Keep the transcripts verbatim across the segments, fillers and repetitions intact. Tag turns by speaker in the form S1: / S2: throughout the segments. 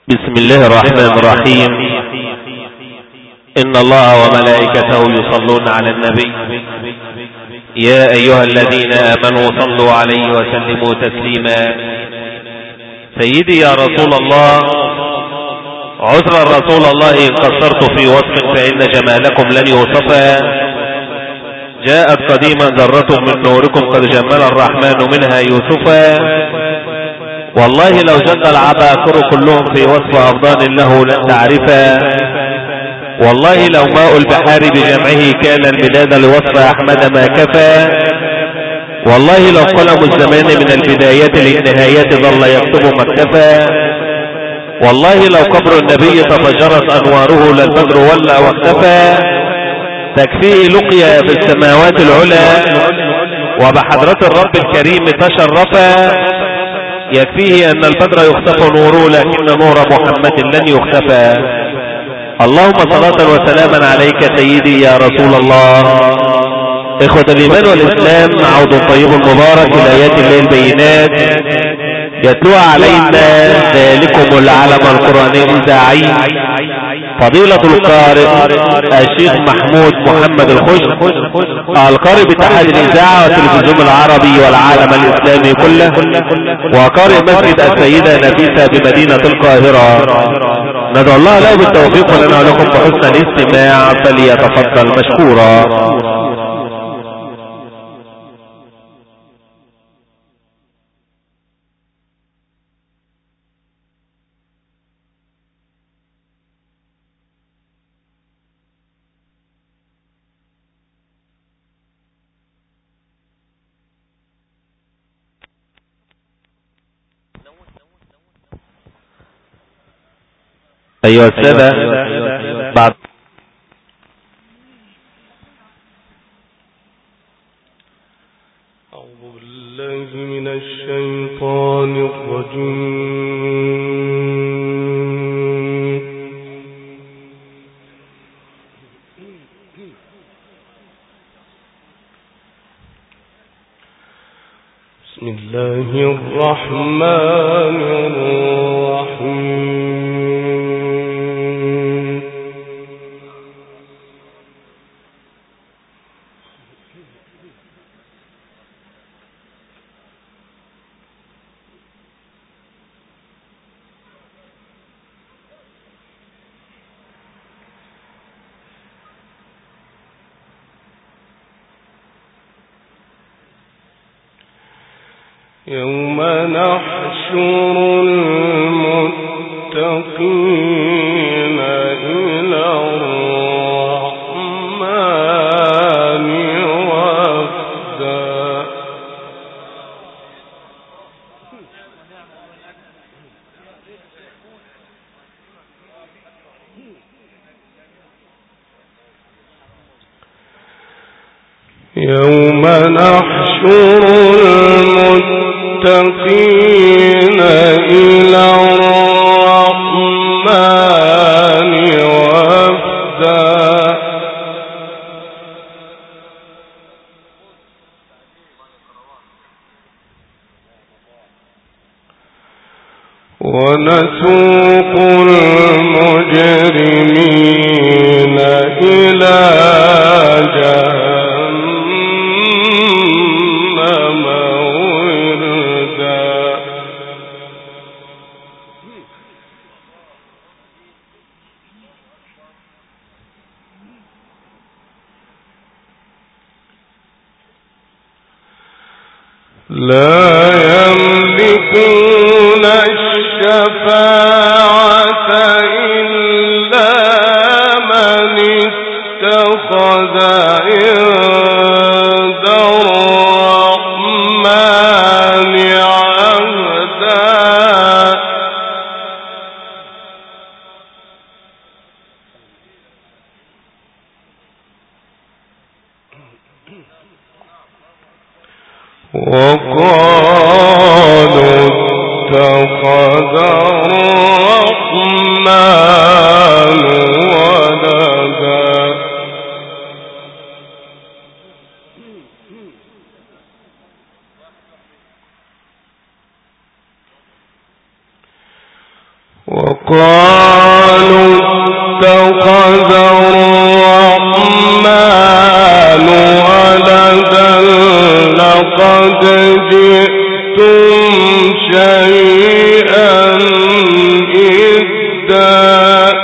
S1: بسم الله الرحمن الرحيم. إن الله وملائكته يصلون على النبي يا أيها الذين آمنوا صلوا عليه وسلموا تسليما. سيدي يا رسول الله، عذرا رسول الله إن قصرت في وصف فإن جمالكم لن يوصفا. جاءت قديما ذرة من نوركم قد جمل الرحمن منها يوسفا. والله لو جد العباقر كلهم في وصف أفضان له لن تعرفا. والله لو ماء البحار بجمعه كان المداد لوصف أحمد ما كفى. والله لو قلم الزمان من البدايات للنهايات ظل يكتب ما اكتفى. والله لو قبر النبي تفجرت أنواره للبدر ولا واختفى. تكفيه لقيا في السماوات العلى وبحضرة الرب الكريم تشرفا. يكفيه أن البدر يختفى نوره لكن نور محمد لن يختفى. اللهم صلاة وسلاما عليك سيدي يا رسول الله. إخوة الإيمان والإسلام، عود طيب مبارك إلى آيات الله البينات يتلو علينا ذلكم العلم القرآني الإذاعي فضيلة القارئ الشيخ محمود محمد الخشب، القارئ باتحاد الإذاعة والتلفزيون العربي والعالم الإسلامي كله، وقارئ مسجد السيدة نفيسة بمدينة القاهرة. ندعو الله له بالتوفيق ولنا ولكم بحسن الاستماع، فليتفضل مشكورا. أيها السادة، بعد
S2: أعوذ بالله من الشيطان الرجيم. بسم الله الرحمن الرحيم. يوم نحشر المتقين إلى الرحمن وفدا. يوم نحشر المتقين إلى الرحمن وفدا. ونسوق المجرمين إلى جهنم وردا. لا يملكون الشفاعة إلا من اتخذ عند الرحمن عهدا. وقالوا اتخذ الرحمن ولدا. قالوا اتخذ الرحمن ولدا لقد جئتم شيئا إدا.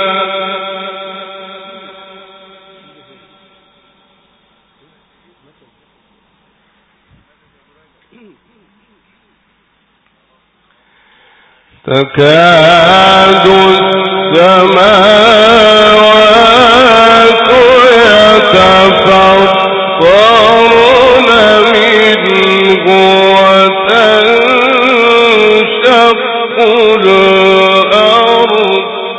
S2: تكاد السماوات يتفطرن منه وتنشق الأرض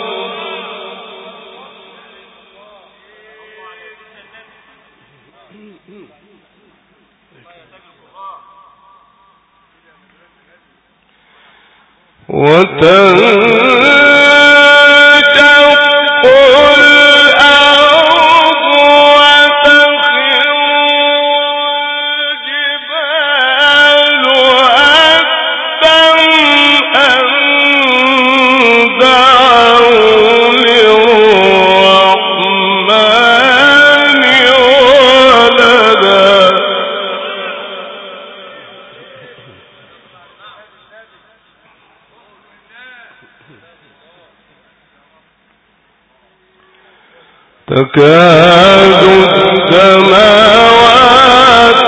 S2: وتنشق الأرض وتخر الجبال هدا أن دعوا للرحمن ولدا. تكاد السماوات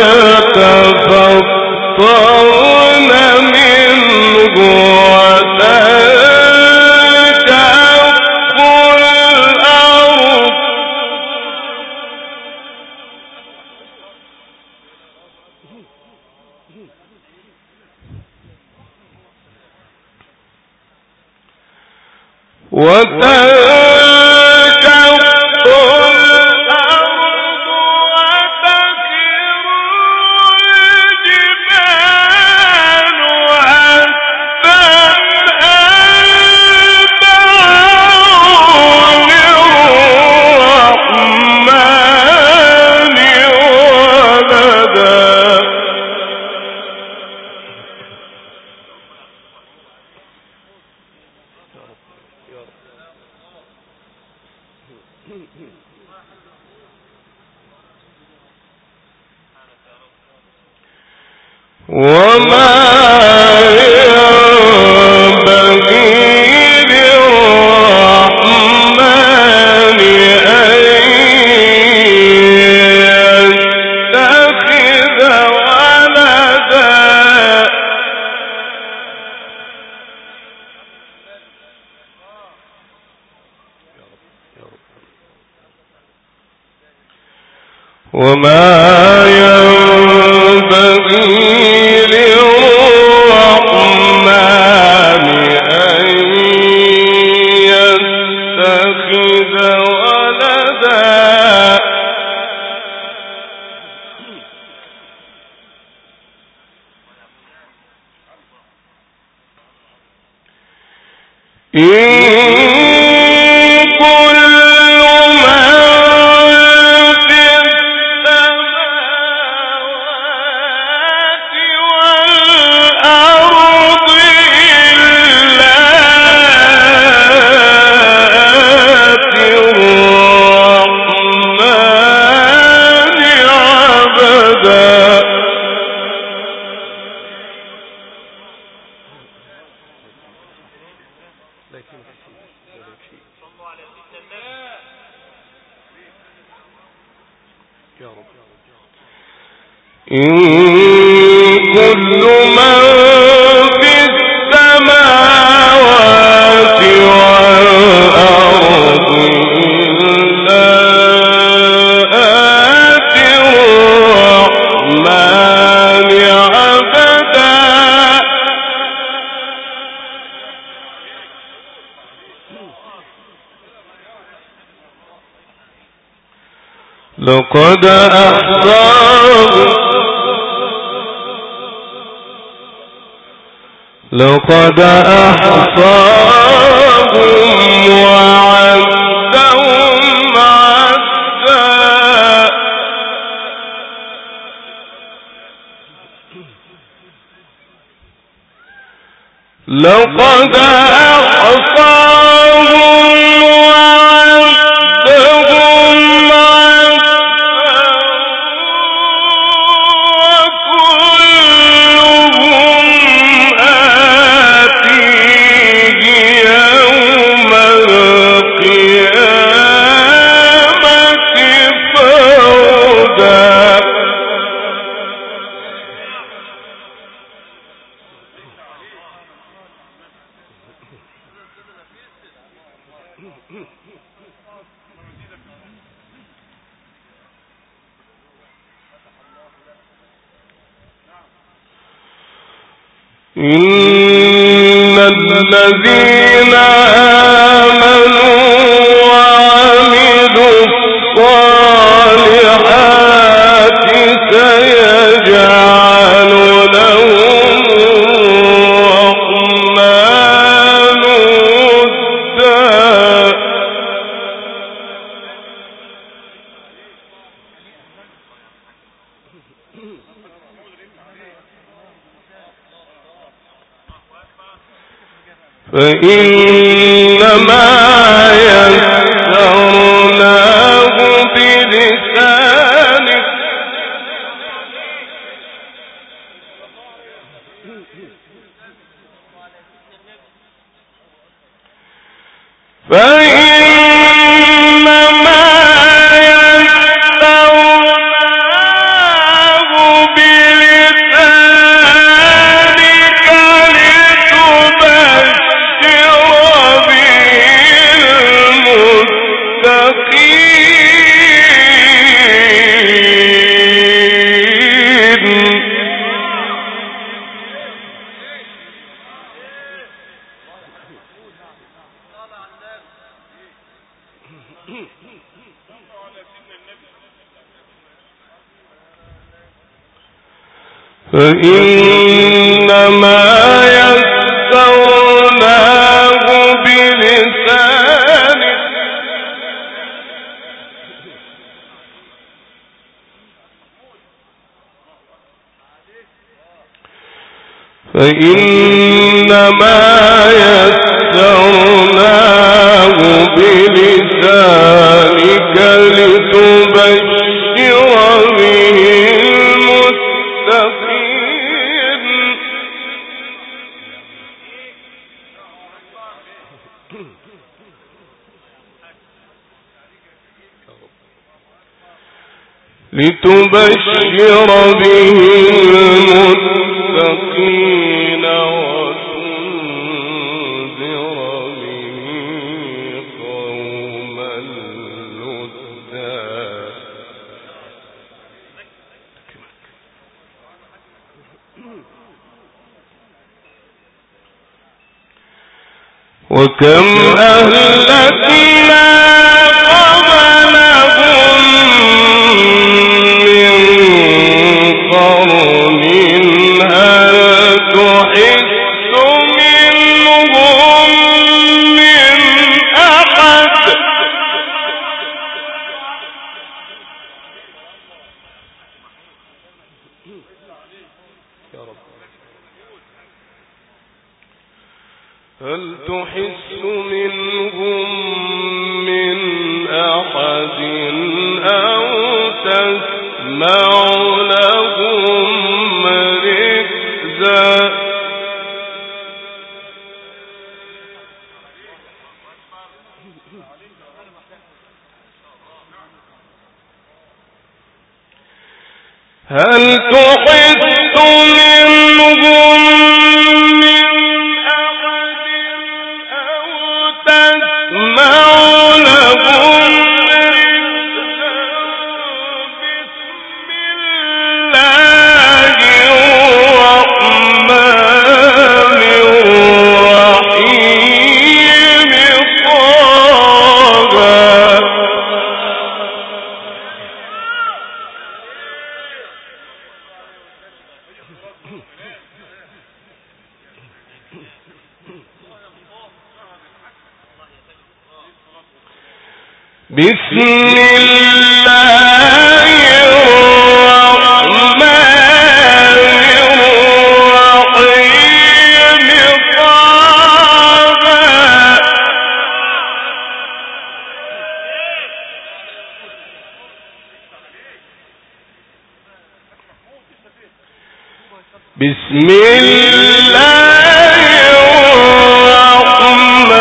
S2: يتفطرن منه وتنشق الأرض وتنشق الأرض وتخر الجبال هدا أن دعوا للرحمن ولدا. وما ينبغي للرحمن أن يتخذ ولدا. وما ينبغي للرحمن أن يتخذ ولدا. إن كل من في السماوات والأرض إلا آتي الرحمن عبدا. إن كل من في السماوات والأرض إلا آتي الرحمن عبدا. لقد أحصاهم لقد أحصاهم وعدهم عدا. لقد أحصاهم إن الذين آمنوا وعملوا الصالحات سيجعل لهم الرحمن ودا فإنما يسرناه بلسانك فإنما يسرناه بلسانك لتبشر فإنما يسرناه بلسانك فإنما يسرناه بلسانك لتبشر به المتقين لتبشر به المتقين وتنذر به قوما لدا وكم أهلكنا قبلهم من قرن هل تحس منهم من أحد هل تحس منهم من أحد أو تسمع لهم ركزا هل تحس منهم من أحد أو تسمع لهم ركزا بسم الله الرحمن الرحيم طه بسم الله الرحمن الرحيم طه بسم الله الرحمن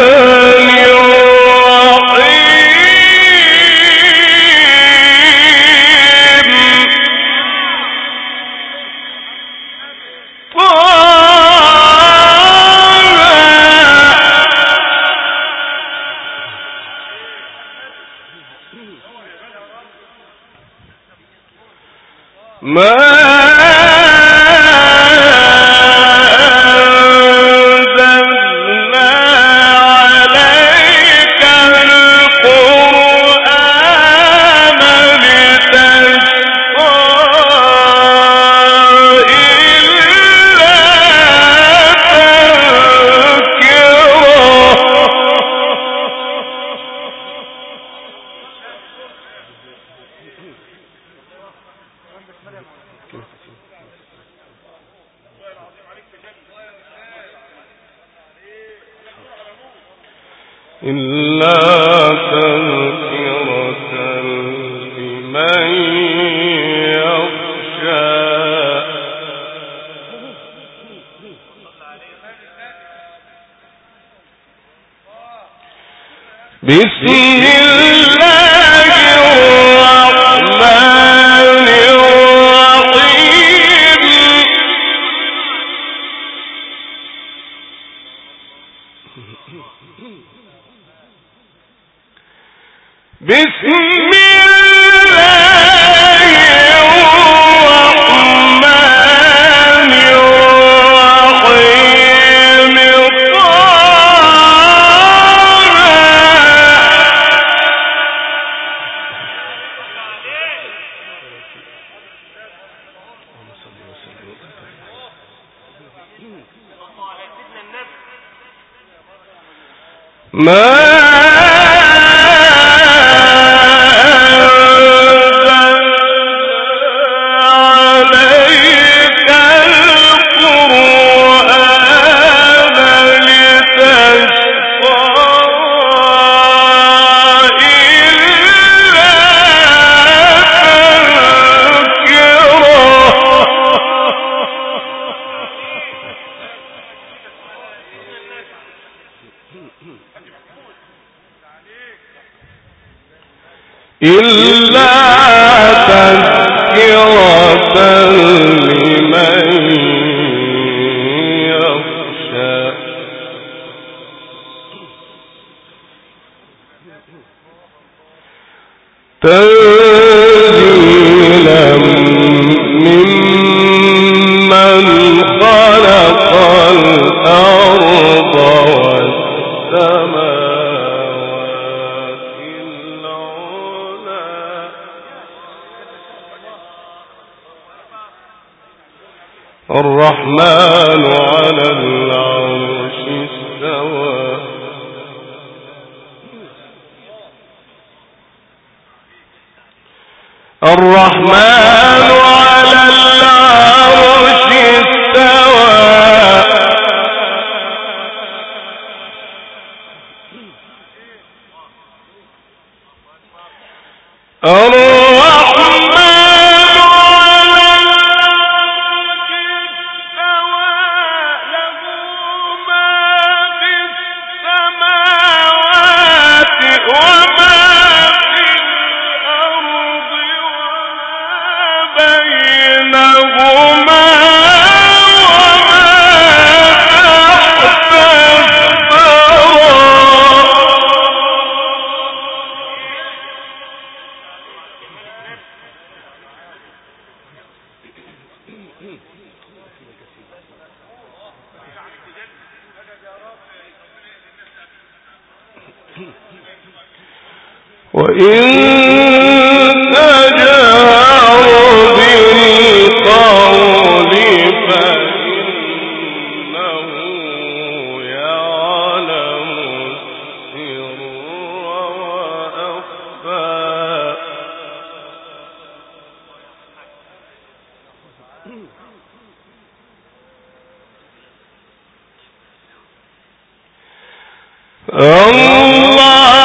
S2: إلا تذكرة لمن يخشى بسم الله الرحمن الرحيم بسم الله الرحمن الرحيم ما إلا تذكرة لمن يخشى تنزيلا ممن خلق الأرض والسماء الرحمن على العرش استوى الرحمن على العرش استوى وإن تجهر بالقول فإنه يعلم السر وأخفى الله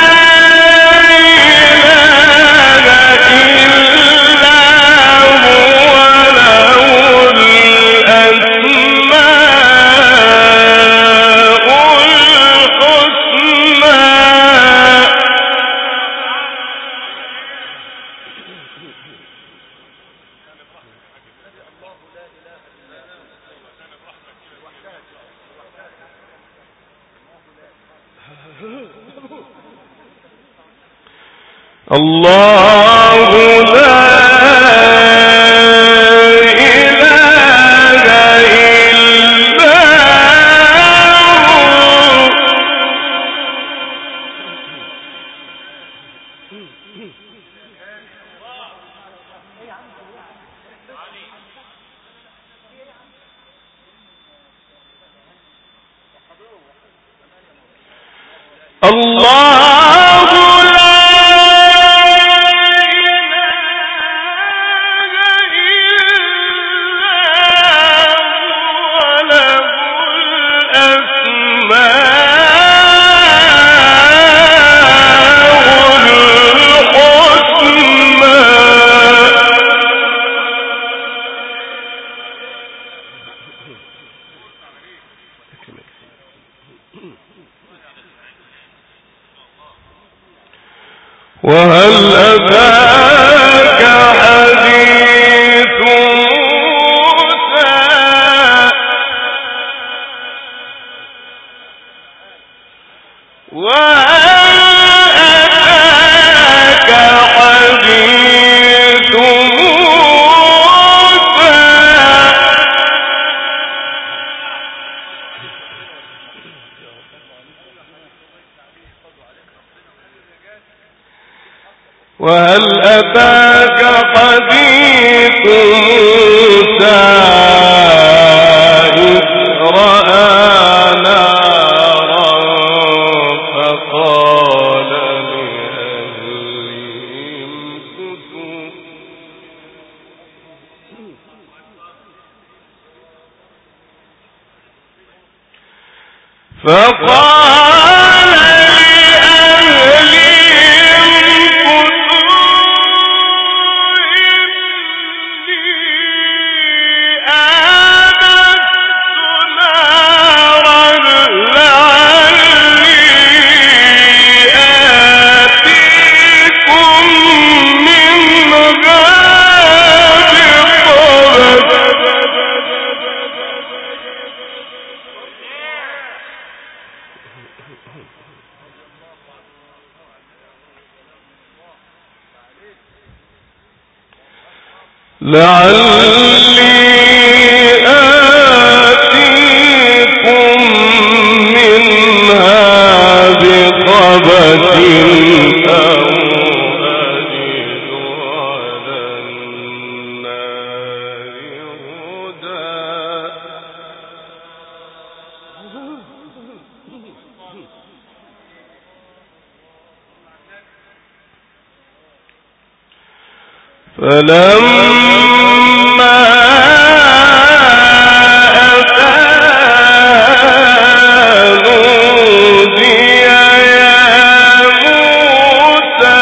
S2: لا إله إلا هو الله لا الله وهل أتاك حديث موسى وهل أتاك حديث موسى وهل أتاك حديث موسى إذ رأى نارا فقال لأهلهم كثوا فقال لعلي آتيكم منها بقبس أو أجد على النار هدى فلما أتى نودي يا موسى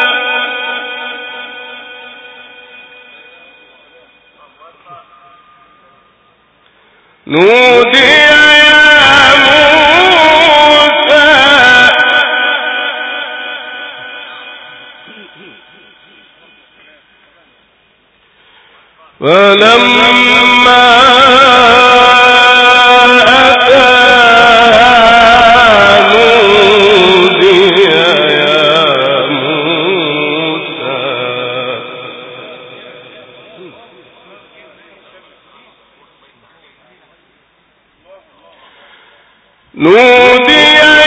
S2: نودي يا موسى فلما أتى نودي يا موسى نودي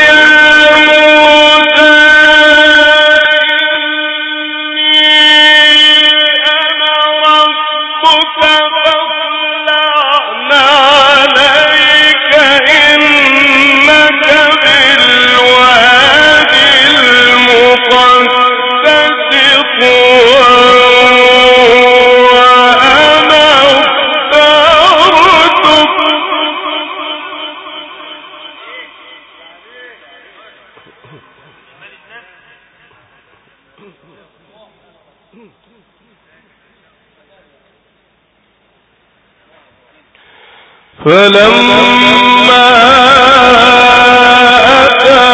S2: فلما أتى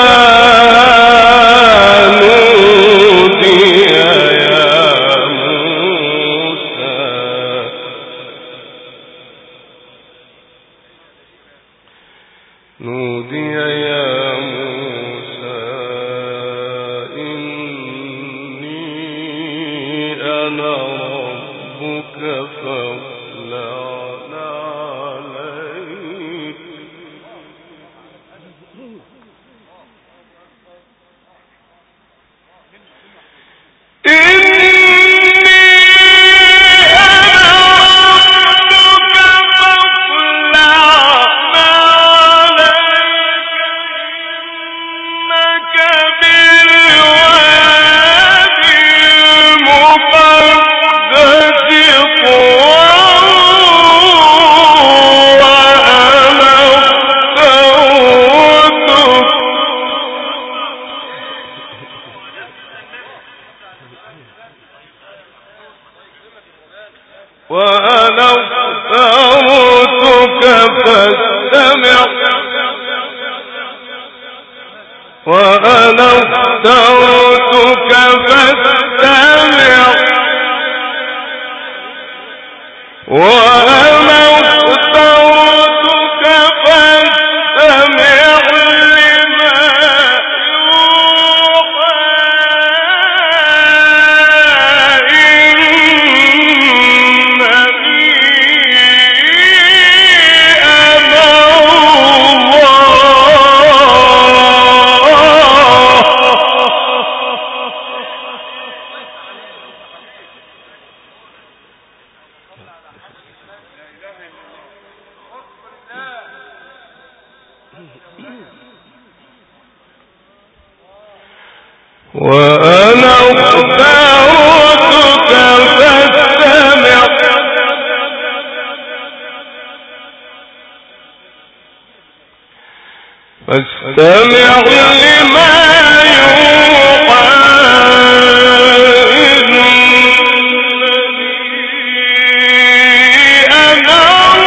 S2: نودي يا موسى نودي يا موسى إني أنا ربك فاخلع عليك وأنا اخترتك فاستمع وأنا اخترتك فاستمع وأنا اخترتك فاستمع لما وأنا اخترتك فاستمع فاستمع لما يوحى إنني أنا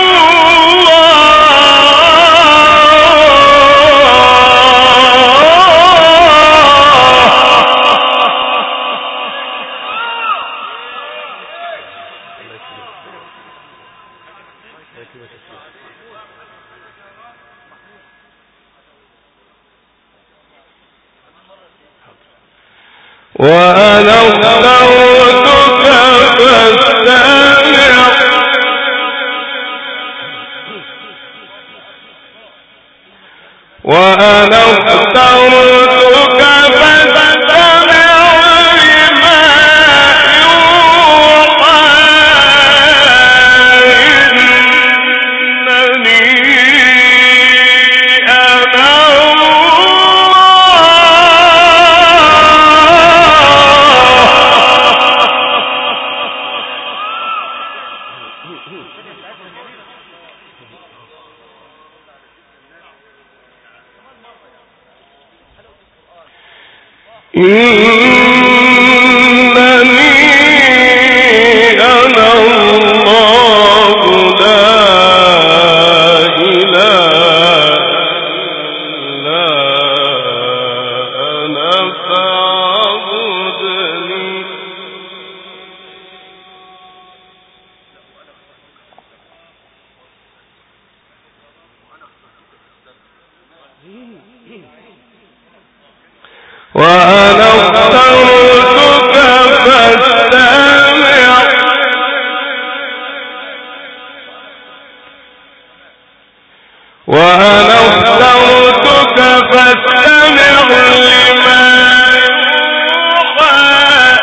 S2: وأنا اخترتك فاستمع وأنا اخترتك فاستمع لما يوحى إنني أنا إنني أنا الله لا إله إلا أنا فاعبدني وأنا اخترتك فاستمع وأنا اخترتك فاستمع لما يوحى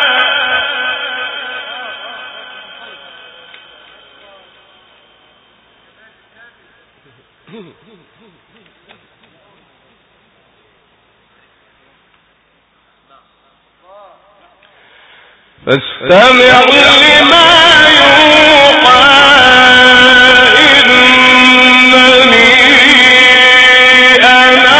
S2: فاستمع لما يوحى إنني أنا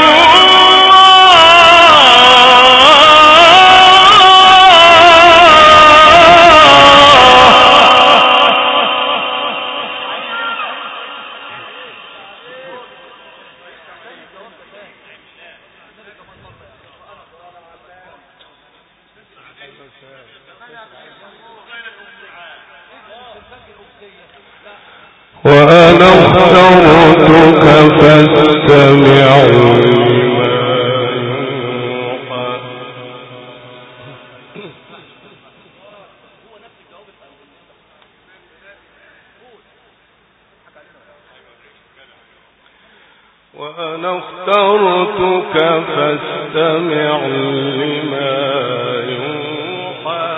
S2: وأنا اخترتك فاستمع لما يوحى وأنا اخترتك فاستمع لما يوحى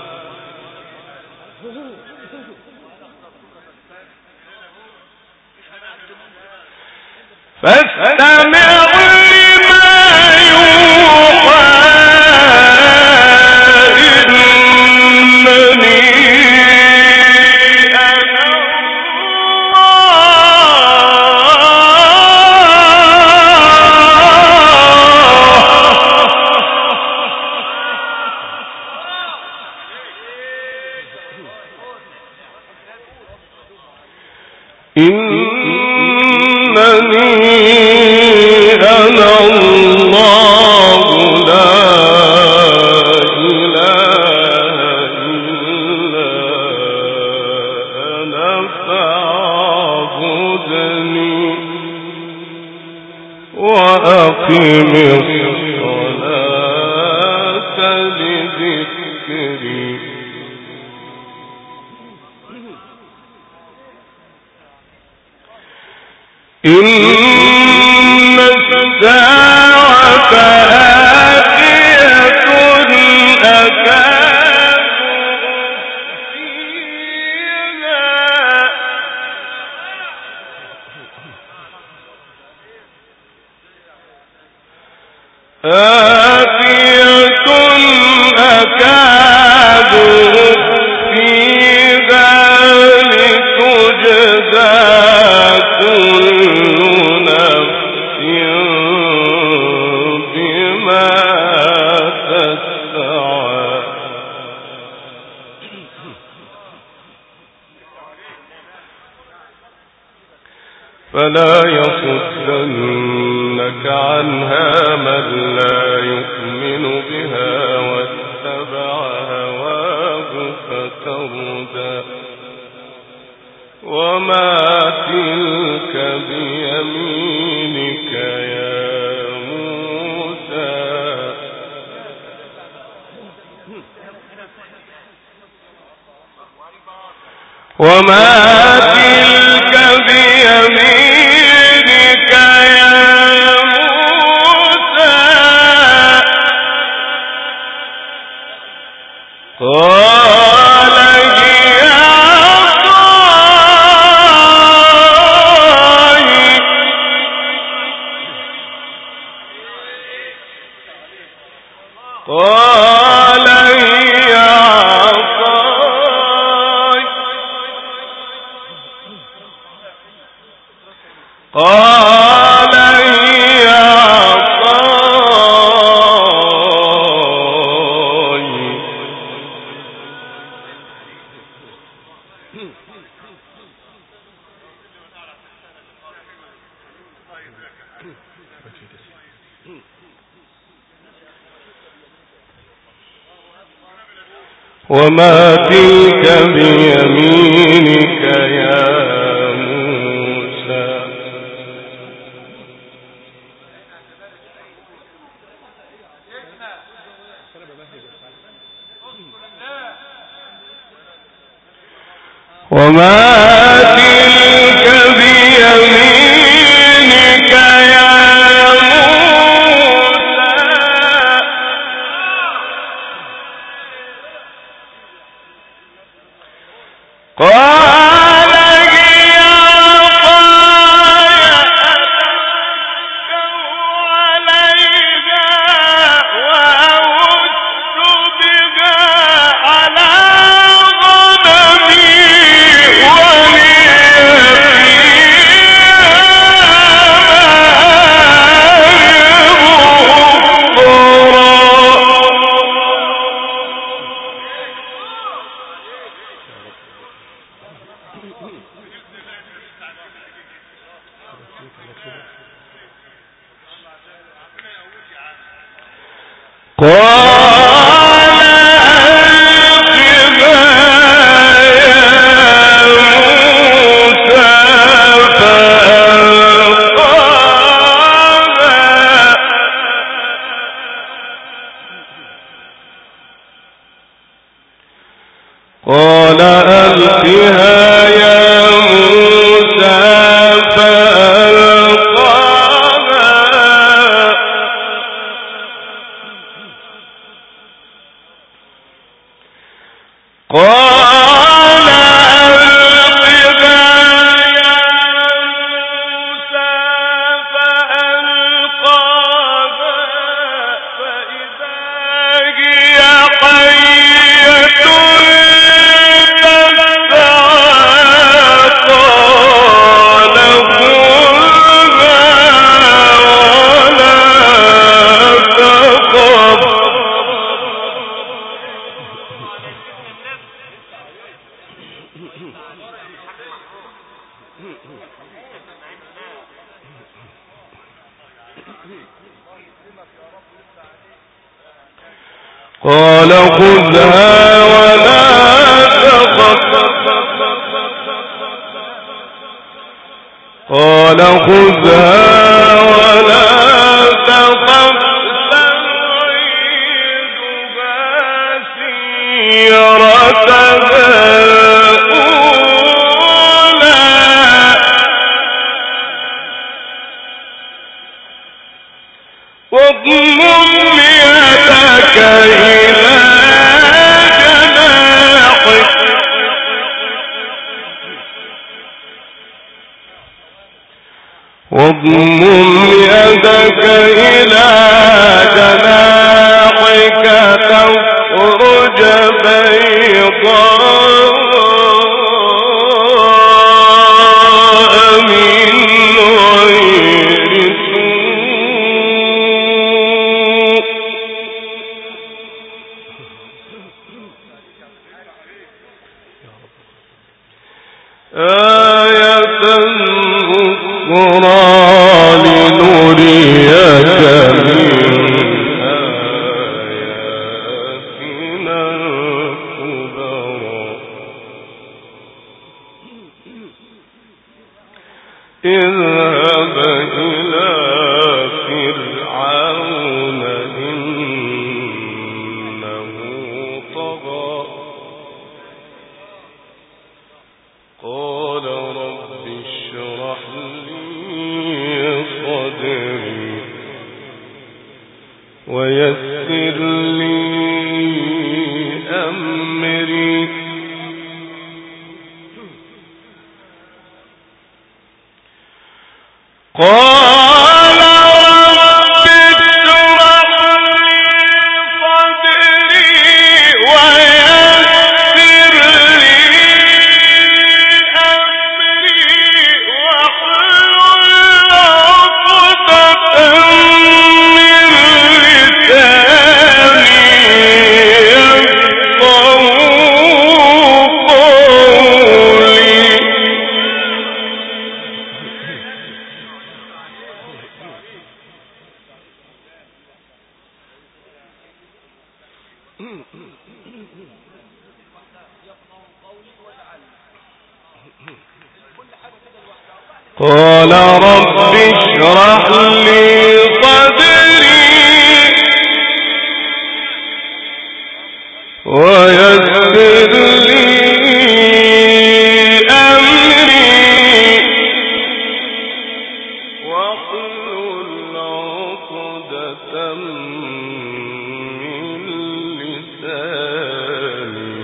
S2: فاستمع لما يوحى إنني أنا الله لا إله إلا أنا فاعبدني وأقم الصلاة لذكري إن الساعة آتية أكاد آتية أكاد أخفيها لتجزى كل نفس بما تسعى فلا يصدنك عنها من لا يؤمن بها واتبع هواه فتردى وما تلك بيمينك يا موسى وما تلك بيمينك يا موسى قال هي عصاي قال هي عصاي قال هي عصاي وما تلك بيمينك يا موسى وما تلك بيمينك يا قال هي عصاي أتوكل عليها وأهش بها على غنمي ولي قال ألقها يا موسى فألقاها قال ألقها يا موسى فألقاها قال ألقها يا موسى فألقاها فإذا هي حية تسعى قال خذها ولا تخف قال خذها ولا تخف قال خذها ولا تخف سنعيدها سيرتها الأولى واضمم يدك إلى جناحك واضمم يدك إلى جناحك تخرج بيضاء من غير آية أخرى لنريك من آياتنا الكبرى اذهب إلى فرعون إنه طغى قال رب اشرح لي صدري ويسر لي أمري قال رب اشرح لي صدري ويسر لي قال رب اشرح لي صدري ويسر لي أمري واحلل عقدة من لساني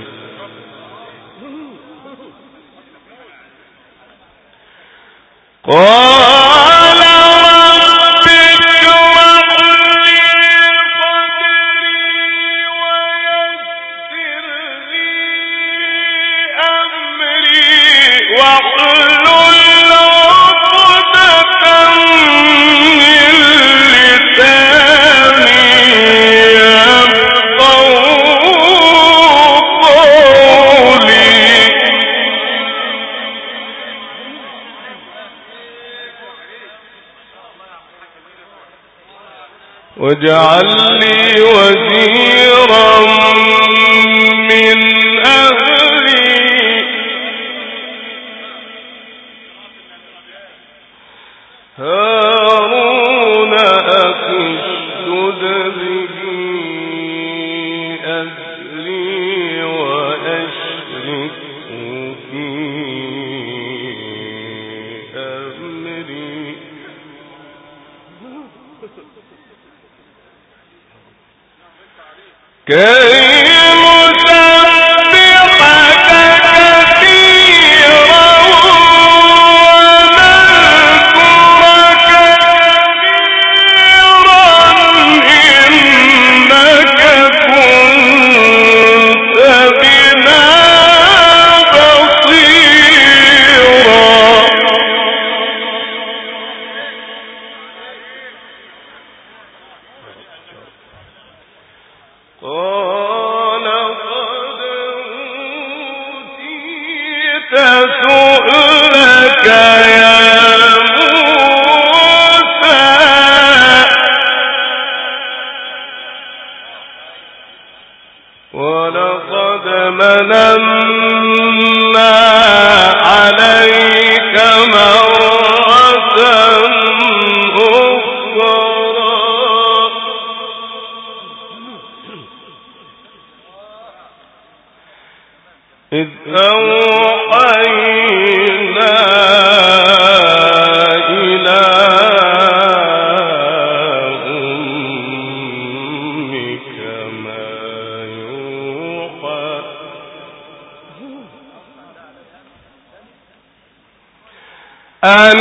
S2: قال رب اشرح لي صدري ويسر لي أمري واحلل عقدة من لساني يفقهوا قولي واجعل لي وزيرا من أهلي هارون أخي اشدد به أزري وأشركه في أمري كي نسبحك سؤلك يا موسى ولقد مننا عليك مرة أخرى إذ أوحينا إلى أمك ما يوحى أن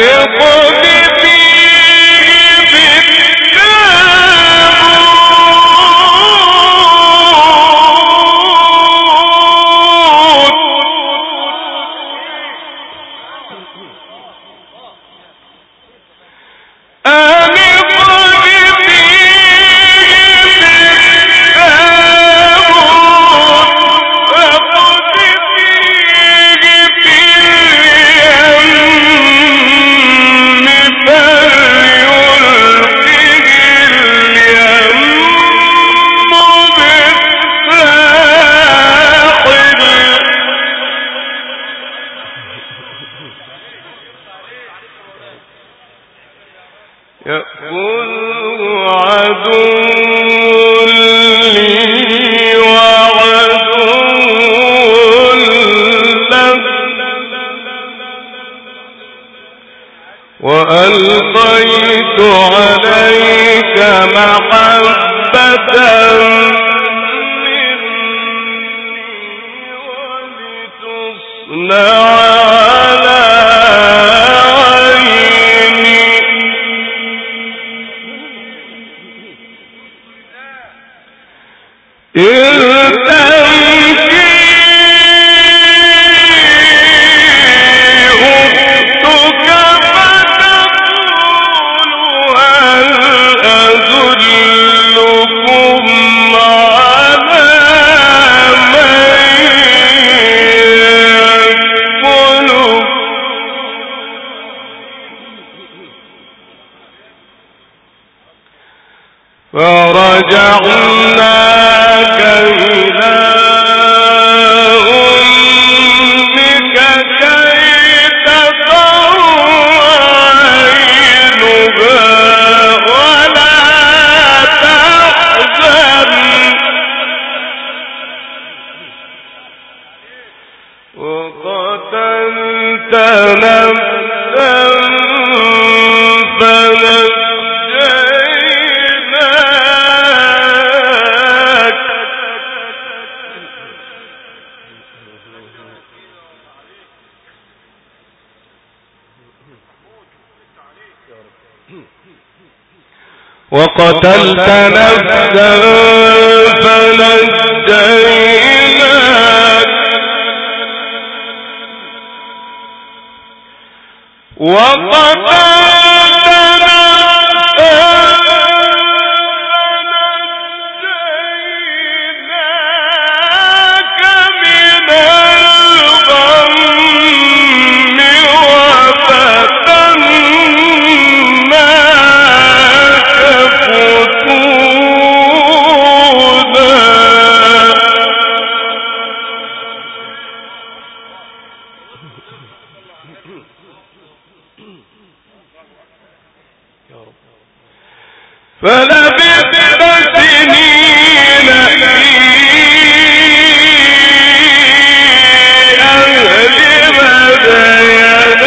S2: وألقيت عليك محبة مني ولتصنع على عيني إذ تمشي أختك فتقول هل أدلكم على من يكفله فرجعناك إلى أمك كي تقر عينها ولا تحزن وقتلت نفسا فنجيناك وقتلت نفسا فنجيناك وقتلت نفسا فنجيناك من الغم وفتناك فتونا فلبثت سنين في أهل مدين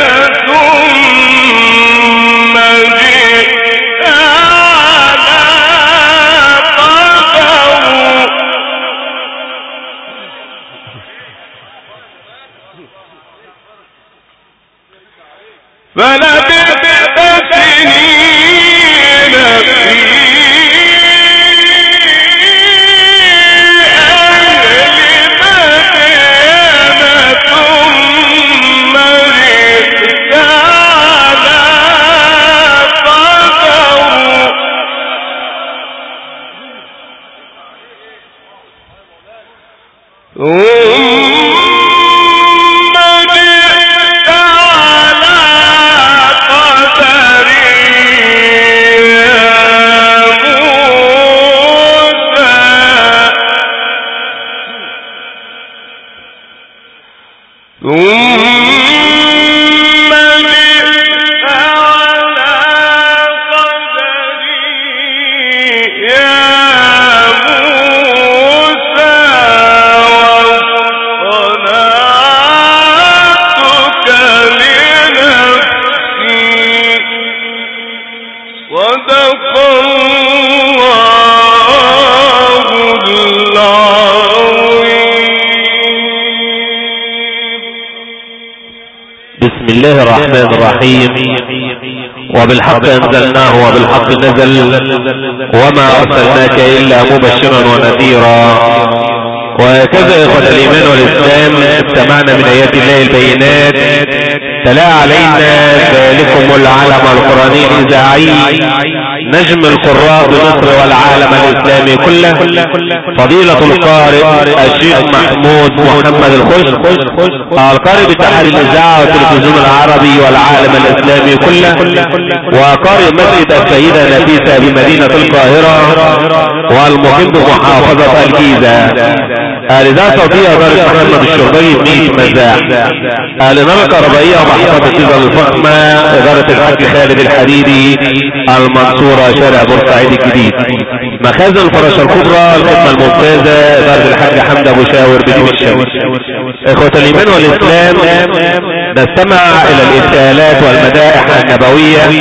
S2: ثم جئت على قدر فلبثت سنين في ثم
S1: بسم الله الرحمن الرحيم. وبالحق انزلناه وبالحق نزل وما ارسلناك الا مبشرا ونذيرا. وهكذا اخوة الايمان والاسلام استمعنا من ايات الله البينات. تلا علينا ذلكم العلم القرآني الاذاعي نجم القراء بمصر والعالم الاسلامي كله فضيلة القارئ الشيخ محمود محمد الخش القارئ بتحرير الاذاعة والتلفزيون العربي والعالم الاسلامي كله وقارئ مسجد السيدة نفيسة بمدينة القاهرة والمقيم بمحافظة الجيزة. الاذاعة الصوتية ادارة محمد الشربي بميت مزاح. الانارة الكهربائية ومحطة الجيزة الفخمة ادارة الحاج خالد الحديدي المنصورة شارع بورسعيد الجديد. مخازن الفراشة الكبرى الخدمة الممتازة ادارة الحاج حمد ابو شاور بدين الشاور. اخوة الايمان والاسلام نستمع الى الارسالات والمدائح النبوية